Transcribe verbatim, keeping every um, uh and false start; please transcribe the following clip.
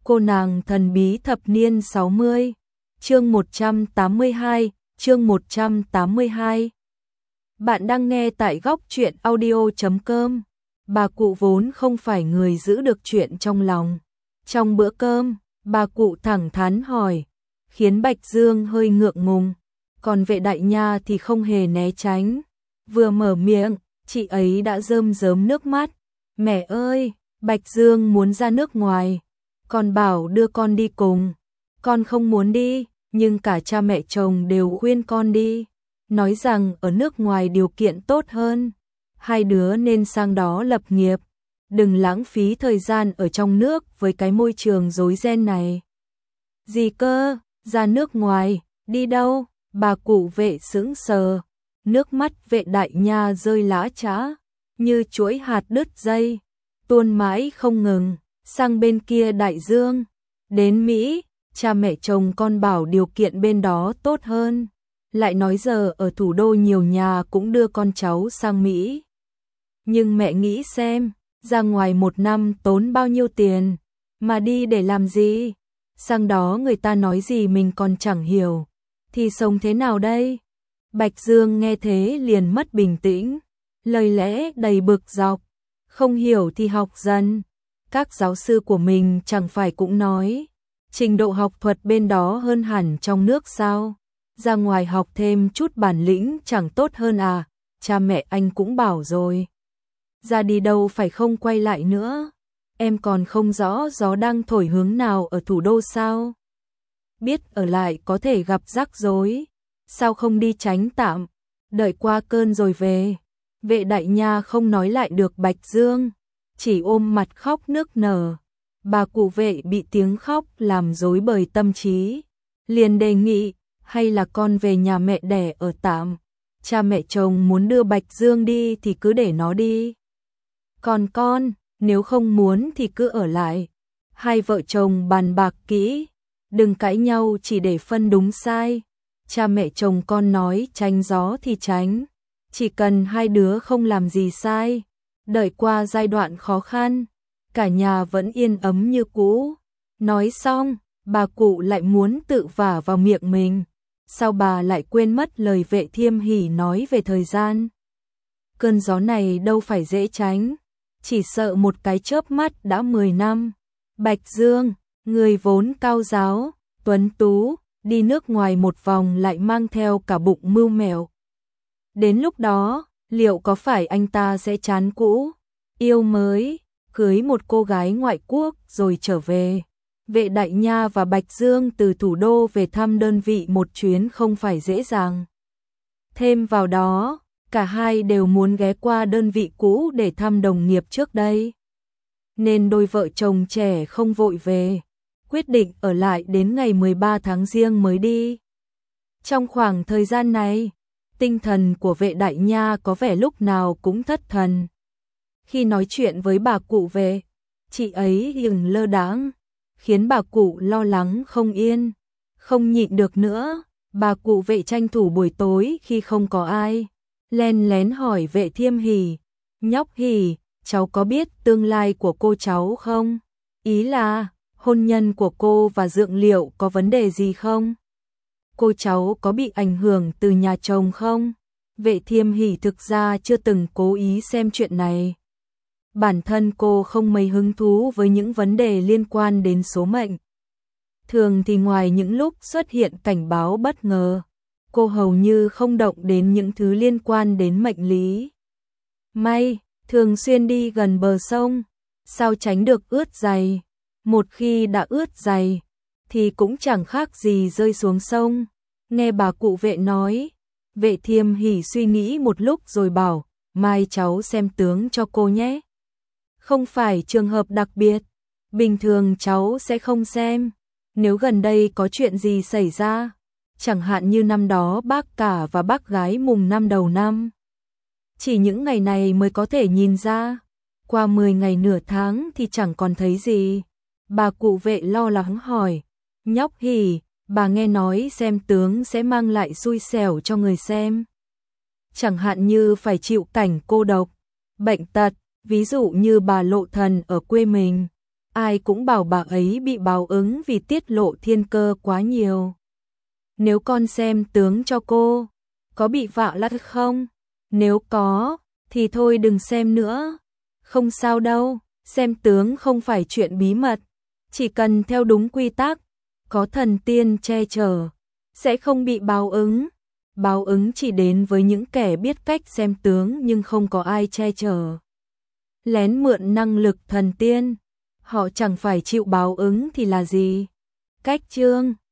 Cô nàng thần bí thập niên sáu mươi, chương một trăm tám mươi hai, chương một trăm tám mươi hai. Bạn đang nghe tại góc truyện audio chấm com. Bà cụ vốn không phải người giữ được chuyện trong lòng. Trong bữa cơm, bà cụ thẳng thắn hỏi, khiến Bạch Dương hơi ngượng ngùng, còn Vệ Đại Nha thì không hề né tránh. Vừa mở miệng, chị ấy đã rơm rớm nước mắt. Mẹ ơi, Bạch Dương muốn ra nước ngoài, con bảo đưa con đi cùng. Con không muốn đi, nhưng cả cha mẹ chồng đều khuyên con đi, nói rằng ở nước ngoài điều kiện tốt hơn, hai đứa nên sang đó lập nghiệp, đừng lãng phí thời gian ở trong nước với cái môi trường rối ren này. Gì cơ, ra nước ngoài, đi đâu? Bà cụ Vệ sững sờ, nước mắt Vệ Đại Nha rơi lã chã, như chuỗi hạt đứt dây, tuôn mãi không ngừng, sang bên kia đại dương, đến Mỹ. Cha mẹ chồng con bảo điều kiện bên đó tốt hơn, lại nói giờ ở thủ đô nhiều nhà cũng đưa con cháu sang Mỹ. Nhưng mẹ nghĩ xem, ra ngoài một năm tốn bao nhiêu tiền, mà đi để làm gì? Sang đó người ta nói gì mình còn chẳng hiểu, thì sống thế nào đây? Bạch Dương nghe thế liền mất bình tĩnh, lời lẽ đầy bực dọc, không hiểu thì học dần. Các giáo sư của mình chẳng phải cũng nói trình độ học thuật bên đó hơn hẳn trong nước sao? Ra ngoài học thêm chút bản lĩnh chẳng tốt hơn à? Cha mẹ anh cũng bảo rồi. Ra đi đâu phải không quay lại nữa. Em còn không rõ gió đang thổi hướng nào ở thủ đô sao? Biết ở lại có thể gặp rắc rối. Sao không đi tránh tạm, đợi qua cơn rồi về? Vệ Đại Nha không nói lại được Bạch Dương, chỉ ôm mặt khóc nức nở. Bà cụ Vệ bị tiếng khóc làm rối bời tâm trí, liền đề nghị, hay là con về nhà mẹ đẻ ở tạm, cha mẹ chồng muốn đưa Bạch Dương đi thì cứ để nó đi. Còn con, nếu không muốn thì cứ ở lại. Hai vợ chồng bàn bạc kỹ, đừng cãi nhau chỉ để phân đúng sai. Cha mẹ chồng con nói tránh gió thì tránh, chỉ cần hai đứa không làm gì sai, đợi qua giai đoạn khó khăn, cả nhà vẫn yên ấm như cũ. Nói xong, bà cụ lại muốn tự vả vào miệng mình. Sao bà lại quên mất lời Vệ Thiêm Hỷ nói về thời gian? Cơn gió này đâu phải dễ tránh, chỉ sợ một cái chớp mắt đã mười năm. Bạch Dương, người vốn cao giáo, tuấn tú, đi nước ngoài một vòng lại mang theo cả bụng mưu mẹo. Đến lúc đó, liệu có phải anh ta sẽ chán cũ, yêu mới, cưới một cô gái ngoại quốc rồi trở về? Vệ Đại Nha và Bạch Dương từ thủ đô về thăm đơn vị một chuyến không phải dễ dàng. Thêm vào đó, cả hai đều muốn ghé qua đơn vị cũ để thăm đồng nghiệp trước đây. Nên đôi vợ chồng trẻ không vội về, quyết định ở lại đến ngày mười ba tháng Giêng mới đi. Trong khoảng thời gian này, tinh thần của Vệ Đại Nha có vẻ lúc nào cũng thất thần. Khi nói chuyện với bà cụ Vệ, chị ấy dừng lơ đãng, khiến bà cụ lo lắng không yên. Không nhịn được nữa, bà cụ Vệ tranh thủ buổi tối khi không có ai, len lén hỏi Vệ Thiêm Hỷ, nhóc Hỷ, cháu có biết tương lai của cô cháu không? Ý là, hôn nhân của cô và Dượng Liệu có vấn đề gì không? Cô cháu có bị ảnh hưởng từ nhà chồng không? Vệ Thiêm Hỷ thực ra chưa từng cố ý xem chuyện này. Bản thân cô không mấy hứng thú với những vấn đề liên quan đến số mệnh. Thường thì ngoài những lúc xuất hiện cảnh báo bất ngờ, cô hầu như không động đến những thứ liên quan đến mệnh lý. May, thường xuyên đi gần bờ sông, sao tránh được ướt giày. Một khi đã ướt giày, thì cũng chẳng khác gì rơi xuống sông. Nghe bà cụ Vệ nói, Vệ Thiêm Hỷ suy nghĩ một lúc rồi bảo, mai cháu xem tướng cho cô nhé. Không phải trường hợp đặc biệt, bình thường cháu sẽ không xem. Nếu gần đây có chuyện gì xảy ra, chẳng hạn như năm đó bác cả và bác gái mùng năm đầu năm, chỉ những ngày này mới có thể nhìn ra, qua mười ngày nửa tháng thì chẳng còn thấy gì. Bà cụ Vệ lo lắng hỏi, nhóc Hỷ, bà nghe nói xem tướng sẽ mang lại xui xẻo cho người xem. Chẳng hạn như phải chịu cảnh cô độc, bệnh tật, ví dụ như bà Lộ Thần ở quê mình, ai cũng bảo bà ấy bị báo ứng vì tiết lộ thiên cơ quá nhiều. Nếu con xem tướng cho cô, có bị vạ lắt không? Nếu có, thì thôi đừng xem nữa. Không sao đâu, xem tướng không phải chuyện bí mật, chỉ cần theo đúng quy tắc, có thần tiên che chở, sẽ không bị báo ứng. Báo ứng chỉ đến với những kẻ biết cách xem tướng nhưng không có ai che chở. Lén mượn năng lực thần tiên, họ chẳng phải chịu báo ứng thì là gì? Cách chương